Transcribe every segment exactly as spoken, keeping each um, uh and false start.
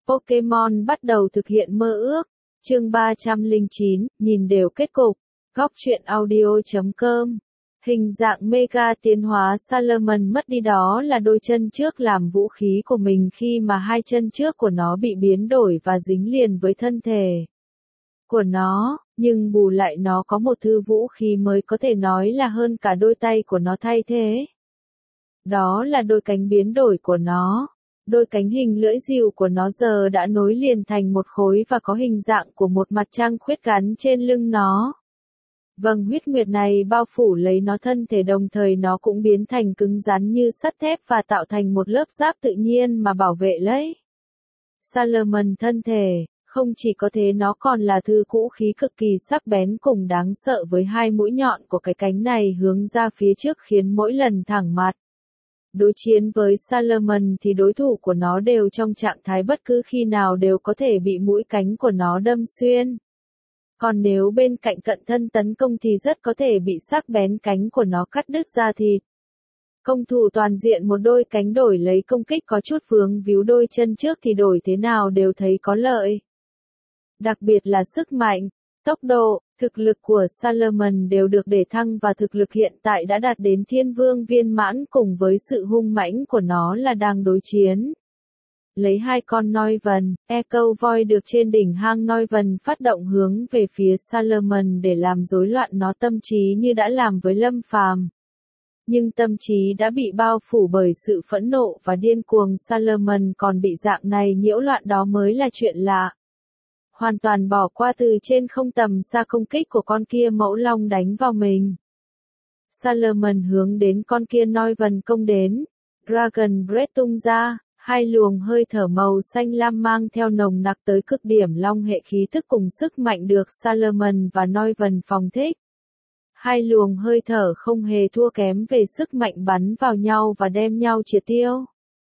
Pokemon bắt đầu thực hiện mơ ước. Chương ba trăm lẻ chín, nhìn đều kết cục. Góc truyện audio chấm com. Hình dạng Mega tiến hóa Salamence mất đi, đó là đôi chân trước làm vũ khí của mình khi mà hai chân trước của nó bị biến đổi và dính liền với thân thể của nó, nhưng bù lại nó có một thứ vũ khí mới có thể nói là hơn cả đôi tay của nó thay thế. Đó là đôi cánh biến đổi của nó. Đôi cánh hình lưỡi dìu của nó giờ đã nối liền thành một khối và có hình dạng của một mặt trăng khuyết gắn trên lưng nó. Vầng huyết nguyệt này bao phủ lấy nó, thân thể đồng thời nó cũng biến thành cứng rắn như sắt thép và tạo thành một lớp giáp tự nhiên mà bảo vệ lấy Salamence thân thể. Không chỉ có thế, nó còn là thứ vũ khí cực kỳ sắc bén cùng đáng sợ, với hai mũi nhọn của cái cánh này hướng ra phía trước khiến mỗi lần thẳng mặt đối chiến với Salamence thì đối thủ của nó đều trong trạng thái bất cứ khi nào đều có thể bị mũi cánh của nó đâm xuyên. Còn nếu bên cạnh cận thân tấn công thì rất có thể bị sắc bén cánh của nó cắt đứt da thịt. Công thủ toàn diện một đôi cánh đổi lấy công kích có chút vướng víu đôi chân trước thì đổi thế nào đều thấy có lợi. Đặc biệt là sức mạnh, tốc độ, thực lực của Salamence đều được để thăng và thực lực hiện tại đã đạt đến thiên vương viên mãn, cùng với sự hung mãnh của nó là đang đối chiến lấy hai con Noivern. Echo Void được trên đỉnh hang Noivern phát động hướng về phía Salamence để làm rối loạn nó tâm trí như đã làm với Lâm Phàm. Nhưng tâm trí đã bị bao phủ bởi sự phẫn nộ và điên cuồng, Salamence còn bị dạng này nhiễu loạn, đó mới là chuyện lạ. Hoàn toàn bỏ qua từ trên không tầm xa công kích của con kia mẫu long đánh vào mình. Salamence hướng đến con kia Noivern công đến. Dragon Breath tung ra, hai luồng hơi thở màu xanh lam mang theo nồng nặc tới cực điểm long hệ khí tức cùng sức mạnh được Salamence và Noivern phóng thích. Hai luồng hơi thở không hề thua kém về sức mạnh bắn vào nhau và đem nhau triệt tiêu.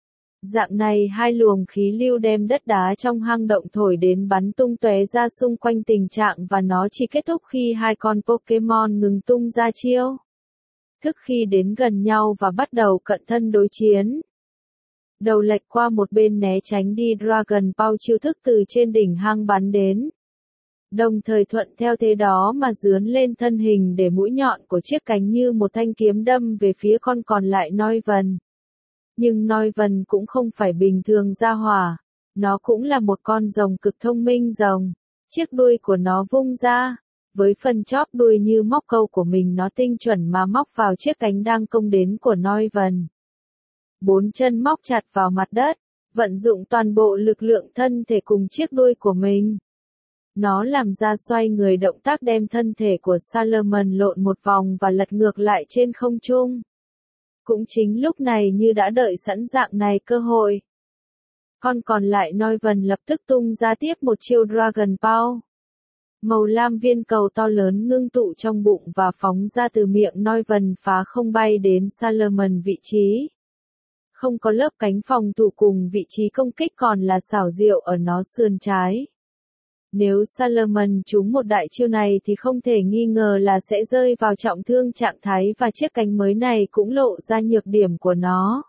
Dạng này hai luồng khí lưu đem đất đá trong hang động thổi đến bắn tung tóe ra xung quanh, tình trạng và nó chỉ kết thúc khi hai con Pokemon ngừng tung ra chiêu thức khi đến gần nhau và bắt đầu cận thân đối chiến. Đầu lệch qua một bên né tránh đi Dragon Ball chiêu thức từ trên đỉnh hang bắn đến. Đồng thời thuận theo thế đó mà dướn lên thân hình để mũi nhọn của chiếc cánh như một thanh kiếm đâm về phía con còn lại Noivern. Nhưng Noivern cũng không phải bình thường ra hỏa, nó cũng là một con rồng cực thông minh rồng. Chiếc đuôi của nó vung ra, với phần chóp đuôi như móc câu của mình, nó tinh chuẩn mà móc vào chiếc cánh đang công đến của Noivern. Bốn chân móc chặt vào mặt đất, vận dụng toàn bộ lực lượng thân thể cùng chiếc đuôi của mình. Nó làm ra xoay người động tác đem thân thể của Salamence lộn một vòng và lật ngược lại trên không trung. Cũng chính lúc này, như đã đợi sẵn dạng này cơ hội, con còn lại Noivern lập tức tung ra tiếp một chiêu Dragon Ball. Màu lam viên cầu to lớn ngưng tụ trong bụng và phóng ra từ miệng Noivern, phá không bay đến Salamence vị trí. Không có lớp cánh phòng thủ cùng vị trí công kích còn là xảo diệu ở nó sườn trái. Nếu Salamence trúng một đại chiêu này thì không thể nghi ngờ là sẽ rơi vào trọng thương trạng thái, và chiếc cánh mới này cũng lộ ra nhược điểm của nó.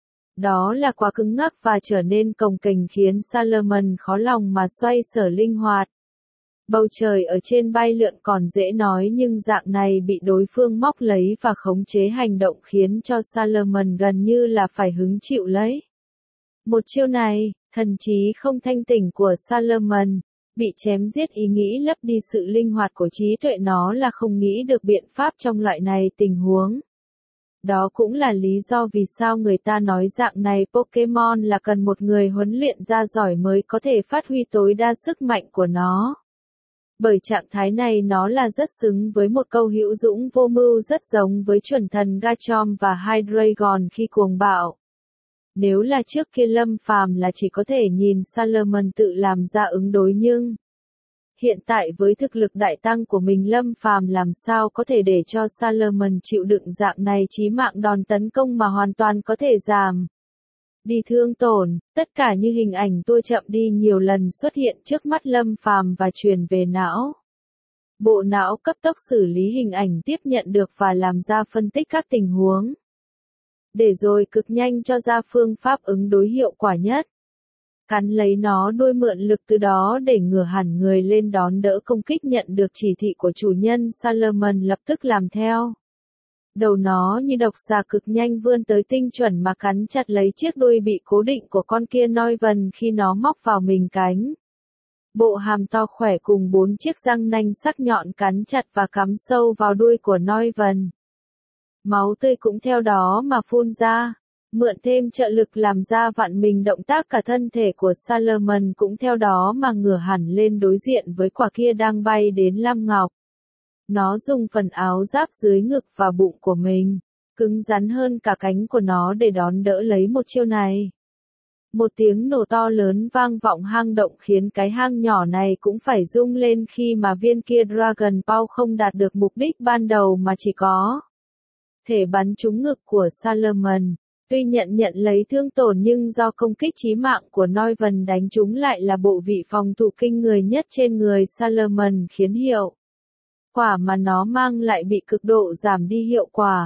Đó là quá cứng ngắc và trở nên cồng kềnh khiến Salamence khó lòng mà xoay sở linh hoạt. Bầu trời ở trên bay lượn còn dễ nói, nhưng dạng này bị đối phương móc lấy và khống chế hành động khiến cho Salamence gần như là phải hứng chịu lấy. Một chiêu này, thần trí không thanh tỉnh của Salamence bị chém giết, ý nghĩ lấp đi sự linh hoạt của trí tuệ, nó là không nghĩ được biện pháp trong loại này tình huống. Đó cũng là lý do vì sao người ta nói dạng này Pokemon là cần một người huấn luyện ra giỏi mới có thể phát huy tối đa sức mạnh của nó. Bởi trạng thái này nó là rất xứng với một câu hữu dũng vô mưu, rất giống với chuẩn thần Garchomp và Hydreigon khi cuồng bạo. Nếu là trước kia Lâm Phàm là chỉ có thể nhìn Salamence tự làm ra ứng đối, nhưng hiện tại với thực lực đại tăng của mình, Lâm Phàm làm sao có thể để cho Salamence chịu đựng dạng này chí mạng đòn tấn công mà hoàn toàn có thể giảm đi thương tổn. Tất cả như hình ảnh tua chậm đi nhiều lần xuất hiện trước mắt Lâm Phàm và truyền về não. Bộ não cấp tốc xử lý hình ảnh tiếp nhận được và làm ra phân tích các tình huống, để rồi cực nhanh cho ra phương pháp ứng đối hiệu quả nhất. cắn lấy nó đuôi mượn lực từ đó để ngửa hẳn người lên đón đỡ công kích. Nhận được chỉ thị của chủ nhân, Salomon lập tức làm theo. Đầu nó như độc xà cực nhanh vươn tới tinh chuẩn mà cắn chặt lấy chiếc đuôi bị cố định của con kia Neuven khi nó móc vào mình cánh. Bộ hàm to khỏe cùng bốn chiếc răng nanh sắc nhọn cắn chặt và cắm sâu vào đuôi của Neuven. Máu tươi cũng theo đó mà phun ra. Mượn thêm trợ lực làm ra vặn mình động tác, cả thân thể của Salomon cũng theo đó mà ngửa hẳn lên đối diện với quả kia đang bay đến Lam Ngọc. Nó dùng phần áo giáp dưới ngực và bụng của mình, cứng rắn hơn cả cánh của nó để đón đỡ lấy một chiêu này. Một tiếng nổ to lớn vang vọng hang động khiến cái hang nhỏ này cũng phải rung lên khi mà viên kia Dragon Ball không đạt được mục đích ban đầu mà chỉ có thể bắn trúng ngực của Salomon. Tuy nhận nhận lấy thương tổn nhưng do công kích chí mạng của Neuven đánh trúng lại là bộ vị phòng thủ kinh người nhất trên người Salomon khiến hiệu quả mà nó mang lại bị cực độ giảm đi hiệu quả.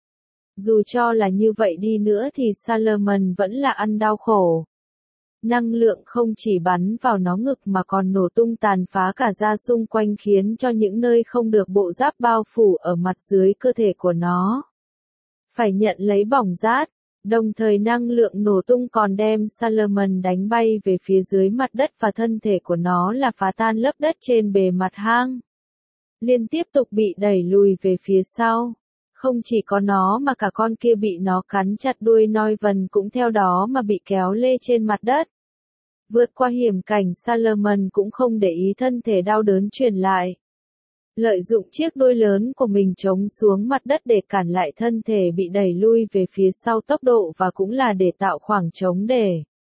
Dù cho là như vậy đi nữa thì Salomon vẫn là ăn đau khổ. Năng lượng không chỉ bắn vào nó ngực mà còn nổ tung tàn phá cả da xung quanh khiến cho những nơi không được bộ giáp bao phủ ở mặt dưới cơ thể của nó phải nhận lấy bỏng rát. Đồng thời năng lượng nổ tung còn đem Salomon đánh bay về phía dưới mặt đất và thân thể của nó là phá tan lớp đất trên bề mặt hang. Liên tiếp tục bị đẩy lùi về phía sau. Không chỉ có nó mà cả con kia bị nó cắn chặt đuôi Neuven cũng theo đó mà bị kéo lê trên mặt đất. Vượt qua hiểm cảnh, Salomon cũng không để ý thân thể đau đớn truyền lại. Lợi dụng chiếc đuôi lớn của mình chống xuống mặt đất để cản lại thân thể bị đẩy lui về phía sau tốc độ, và cũng là để tạo khoảng trống để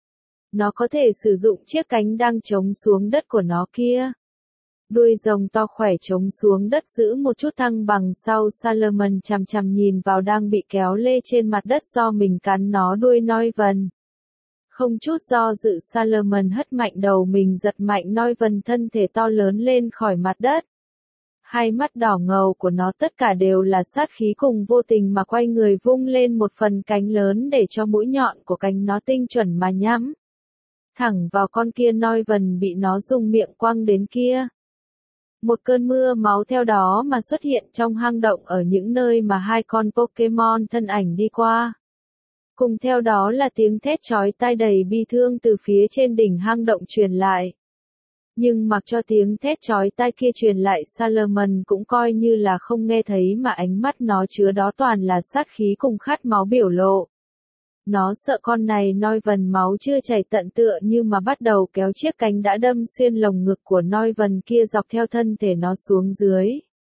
nó có thể sử dụng chiếc cánh đang chống xuống đất của nó kia. Đuôi rồng to khỏe chống xuống đất giữ một chút thăng bằng sau Salomon chằm chằm nhìn vào đang bị kéo lê trên mặt đất do mình cắn nó đuôi Neuven. Không chút do dự Salomon hất mạnh đầu mình giật mạnh Neuven thân thể to lớn lên khỏi mặt đất. Hai mắt đỏ ngầu của nó tất cả đều là sát khí cùng vô tình mà quay người vung lên một phần cánh lớn để cho mũi nhọn của cánh nó tinh chuẩn mà nhắm thẳng vào con kia Neuven bị nó dùng miệng quăng đến kia. Một cơn mưa máu theo đó mà xuất hiện trong hang động ở những nơi mà hai con Pokemon thân ảnh đi qua. Cùng theo đó là tiếng thét chói tai đầy bi thương từ phía trên đỉnh hang động truyền lại. Nhưng mặc cho tiếng thét chói tai kia truyền lại, Salomon cũng coi như là không nghe thấy, mà ánh mắt nó chứa đó toàn là sát khí cùng khát máu biểu lộ. Nó sợ con này Neuven máu chưa chảy tận tựa như mà bắt đầu kéo chiếc cánh đã đâm xuyên lồng ngực của Neuven kia dọc theo thân thể nó xuống dưới.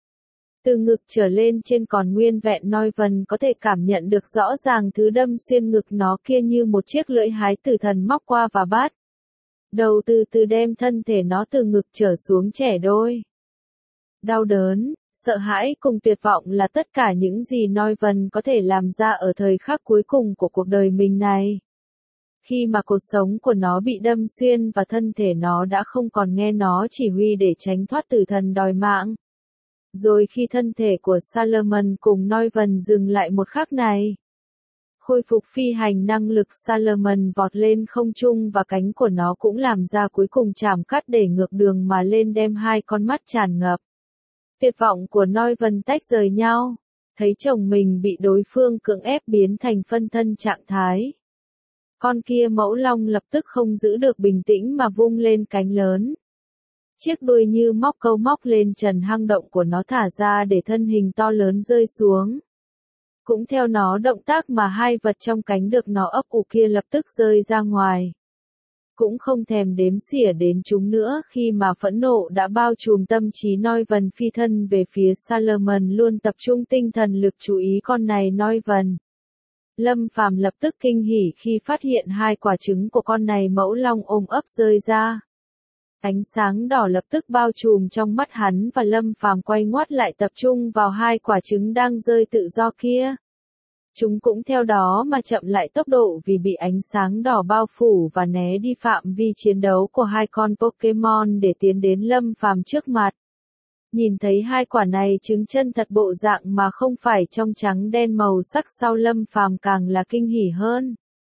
Từ ngực trở lên trên còn nguyên vẹn, Neuven có thể cảm nhận được rõ ràng thứ đâm xuyên ngực nó kia như một chiếc lưỡi hái tử thần móc qua và bắt đầu từ từ đem thân thể nó từ ngực trở xuống chẻ đôi. Đau đớn, sợ hãi cùng tuyệt vọng là tất cả những gì Neuven có thể làm ra ở thời khắc cuối cùng của cuộc đời mình này. Khi mà cột sống của nó bị đâm xuyên và thân thể nó đã không còn nghe nó chỉ huy để tránh thoát tử thần đòi mạng. Rồi khi thân thể của Salomon cùng Neuven dừng lại một khắc này, khôi phục phi hành năng lực, Salomon vọt lên không trung và cánh của nó cũng làm ra cuối cùng chạm cắt để ngược đường mà lên, đem hai con mắt tràn ngập tuyệt vọng của Neuven tách rời nhau. Thấy chồng mình bị đối phương cưỡng ép biến thành phân thân trạng thái, con kia mẫu long lập tức không giữ được bình tĩnh mà vung lên cánh lớn. Chiếc đuôi như móc câu móc lên trần hang động của nó thả ra để thân hình to lớn rơi xuống. Cũng theo nó động tác mà hai vật trong cánh được nó ấp ủ kia lập tức rơi ra ngoài. Cũng không thèm đếm xỉa đến chúng nữa khi mà phẫn nộ đã bao trùm tâm trí Neuven, phi thân về phía Salomon luôn tập trung tinh thần lực chú ý con này Neuven. Lâm Phàm lập tức kinh hỉ khi phát hiện hai quả trứng của con này mẫu long ôm ấp rơi ra. Ánh sáng đỏ lập tức bao trùm trong mắt hắn và Lâm Phàm quay ngoắt lại tập trung vào hai quả trứng đang rơi tự do kia. Chúng cũng theo đó mà chậm lại tốc độ vì bị ánh sáng đỏ bao phủ và né đi phạm vi chiến đấu của hai con Pokemon để tiến đến Lâm Phàm trước mặt. Nhìn thấy hai quả này trứng chân thật bộ dạng mà không phải trong trắng đen màu sắc sau, Lâm Phàm càng là kinh hỉ hơn.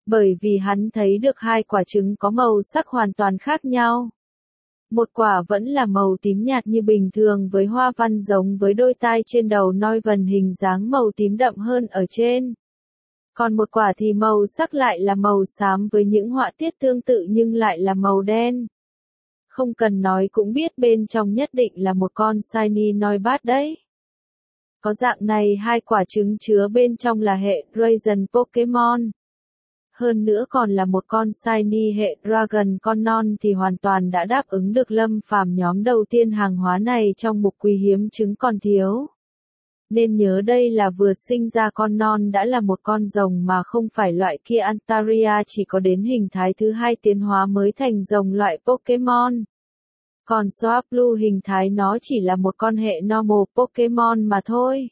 Bởi vì hắn thấy được hai quả trứng có màu sắc hoàn toàn khác nhau. Một quả vẫn là màu tím nhạt như bình thường với hoa văn giống với đôi tai trên đầu Neuven hình dáng màu tím đậm hơn ở trên. Còn một quả thì màu sắc lại là màu xám với những họa tiết tương tự nhưng lại là màu đen. Không cần nói cũng biết bên trong nhất định là một con Shiny Noibat đấy. Có dạng này hai quả trứng chứa bên trong là hệ Dragon Pokemon. Hơn nữa còn là một con Shiny hệ Dragon con non thì hoàn toàn đã đáp ứng được Lâm Phàm nhóm đầu tiên hàng hóa này trong mục quý hiếm trứng còn thiếu. Nên nhớ đây là vừa sinh ra con non đã là một con rồng mà không phải loại kia Antaria chỉ có đến hình thái thứ hai tiến hóa mới thành rồng loại Pokemon. Còn Swablu hình thái nó chỉ là một con hệ normal Pokemon mà thôi.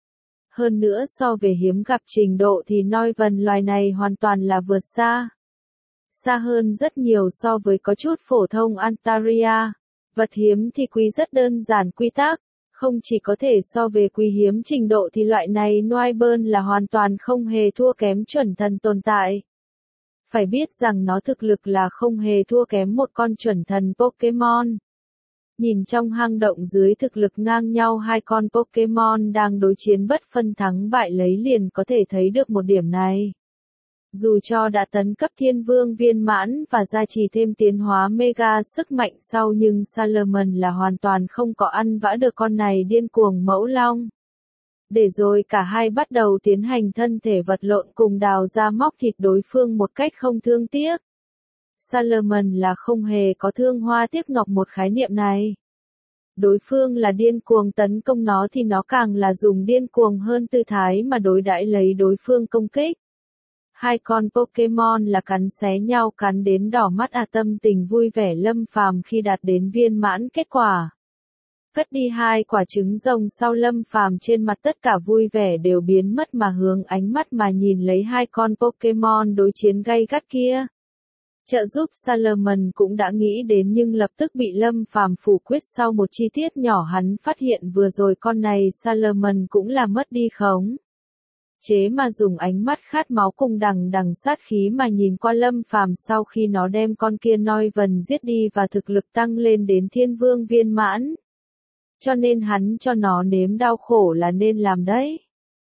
Hơn nữa so về hiếm gặp trình độ thì Neuven loài này hoàn toàn là vượt xa. Xa hơn rất nhiều so với có chút phổ thông Antaria. Vật hiếm thì quý rất đơn giản quy tắc. Không chỉ có thể so về quý hiếm trình độ thì loại này Noivern là hoàn toàn không hề thua kém chuẩn thần tồn tại. Phải biết rằng nó thực lực là không hề thua kém một con chuẩn thần Pokemon. Nhìn trong hang động dưới thực lực ngang nhau hai con Pokemon đang đối chiến bất phân thắng bại lấy liền có thể thấy được một điểm này. Dù cho đã tấn cấp thiên vương viên mãn và gia trì thêm tiến hóa mega sức mạnh sau nhưng Salamence là hoàn toàn không có ăn vã được con này điên cuồng mẫu long. Để rồi cả hai bắt đầu tiến hành thân thể vật lộn cùng đào ra móc thịt đối phương một cách không thương tiếc. Salamence là không hề có thương hoa tiếc ngọc một khái niệm này. Đối phương là điên cuồng tấn công nó thì nó càng là dùng điên cuồng hơn tư thái mà đối đãi lấy đối phương công kích. Hai con Pokemon là cắn xé nhau cắn đến đỏ mắt à tâm tình vui vẻ Lâm Phàm khi đạt đến viên mãn kết quả. Cất đi hai quả trứng rồng sau Lâm Phàm trên mặt tất cả vui vẻ đều biến mất mà hướng ánh mắt mà nhìn lấy hai con Pokemon đối chiến gay gắt kia. Trợ giúp Salamence cũng đã nghĩ đến nhưng lập tức bị Lâm Phàm phủ quyết sau một chi tiết nhỏ hắn phát hiện vừa rồi con này Salamence cũng là mất đi khống chế mà dùng ánh mắt khát máu cùng đằng đằng sát khí mà nhìn qua Lâm Phàm sau khi nó đem con kia Neuven giết đi và thực lực tăng lên đến thiên vương viên mãn. Cho nên hắn cho nó nếm đau khổ là nên làm đấy.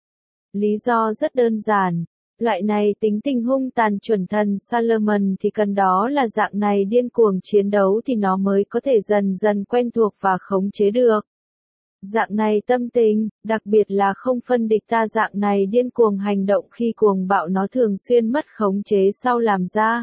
Lý do rất đơn giản. Loại này tính tình hung tàn chuẩn thần Salamence thì cần đó là dạng này điên cuồng chiến đấu thì nó mới có thể dần dần quen thuộc và khống chế được. Dạng này tâm tình, đặc biệt là không phân địch ta dạng này điên cuồng hành động khi cuồng bạo nó thường xuyên mất khống chế sau làm ra.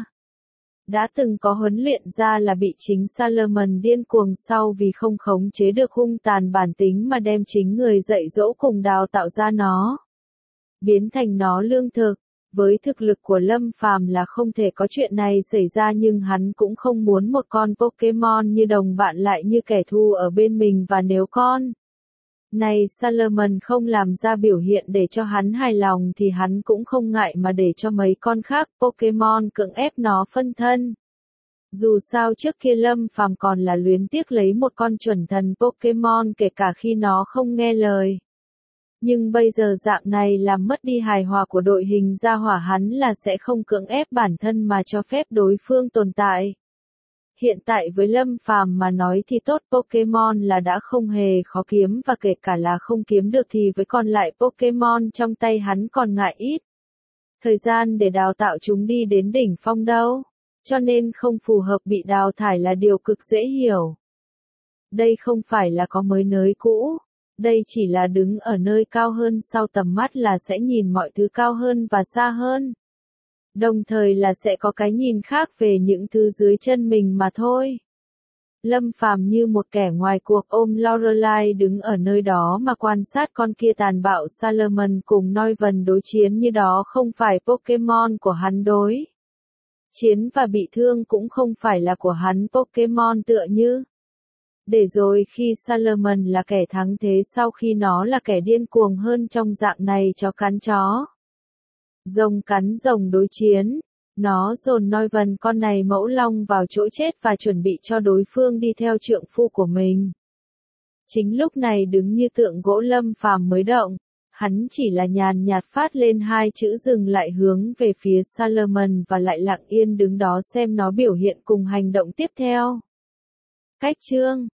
Đã từng có huấn luyện ra là bị chính Salamence điên cuồng sau vì không khống chế được hung tàn bản tính mà đem chính người dạy dỗ cùng đào tạo ra nó. Biến thành nó lương thực. Với thực lực của Lâm Phàm là không thể có chuyện này xảy ra nhưng hắn cũng không muốn một con Pokemon như đồng bạn lại như kẻ thù ở bên mình và nếu con này Salamence không làm ra biểu hiện để cho hắn hài lòng thì hắn cũng không ngại mà để cho mấy con khác Pokemon cưỡng ép nó phân thân. Dù sao trước kia Lâm Phàm còn là luyến tiếc lấy một con chuẩn thần Pokemon kể cả khi nó không nghe lời. Nhưng bây giờ dạng này làm mất đi hài hòa của đội hình ra hỏa hắn là sẽ không cưỡng ép bản thân mà cho phép đối phương tồn tại. Hiện tại với Lâm Phàm mà nói thì tốt Pokemon là đã không hề khó kiếm và kể cả là không kiếm được thì với còn lại Pokemon trong tay hắn còn ngại ít. Thời gian để đào tạo chúng đi đến đỉnh phong đâu, cho nên không phù hợp bị đào thải là điều cực dễ hiểu. Đây không phải là có mới nới cũ. Đây chỉ là đứng ở nơi cao hơn sau tầm mắt là sẽ nhìn mọi thứ cao hơn và xa hơn. Đồng thời là sẽ có cái nhìn khác về những thứ dưới chân mình mà thôi. Lâm Phàm như một kẻ ngoài cuộc ôm Lorelai đứng ở nơi đó mà quan sát con kia tàn bạo Salamence cùng Neuven đối chiến như đó không phải Pokemon của hắn đối. Chiến và bị thương cũng không phải là của hắn Pokemon tựa như. Để rồi khi Salamence là kẻ thắng thế sau khi nó là kẻ điên cuồng hơn trong dạng này chó cắn chó. Rồng cắn rồng đối chiến. Nó dồn Neuven con này mẫu long vào chỗ chết và chuẩn bị cho đối phương đi theo trượng phu của mình. Chính lúc này đứng như tượng gỗ Lâm Phàm mới động. Hắn chỉ là nhàn nhạt phát lên hai chữ dừng lại hướng về phía Salomon và lại lặng yên đứng đó xem nó biểu hiện cùng hành động tiếp theo. Cách chương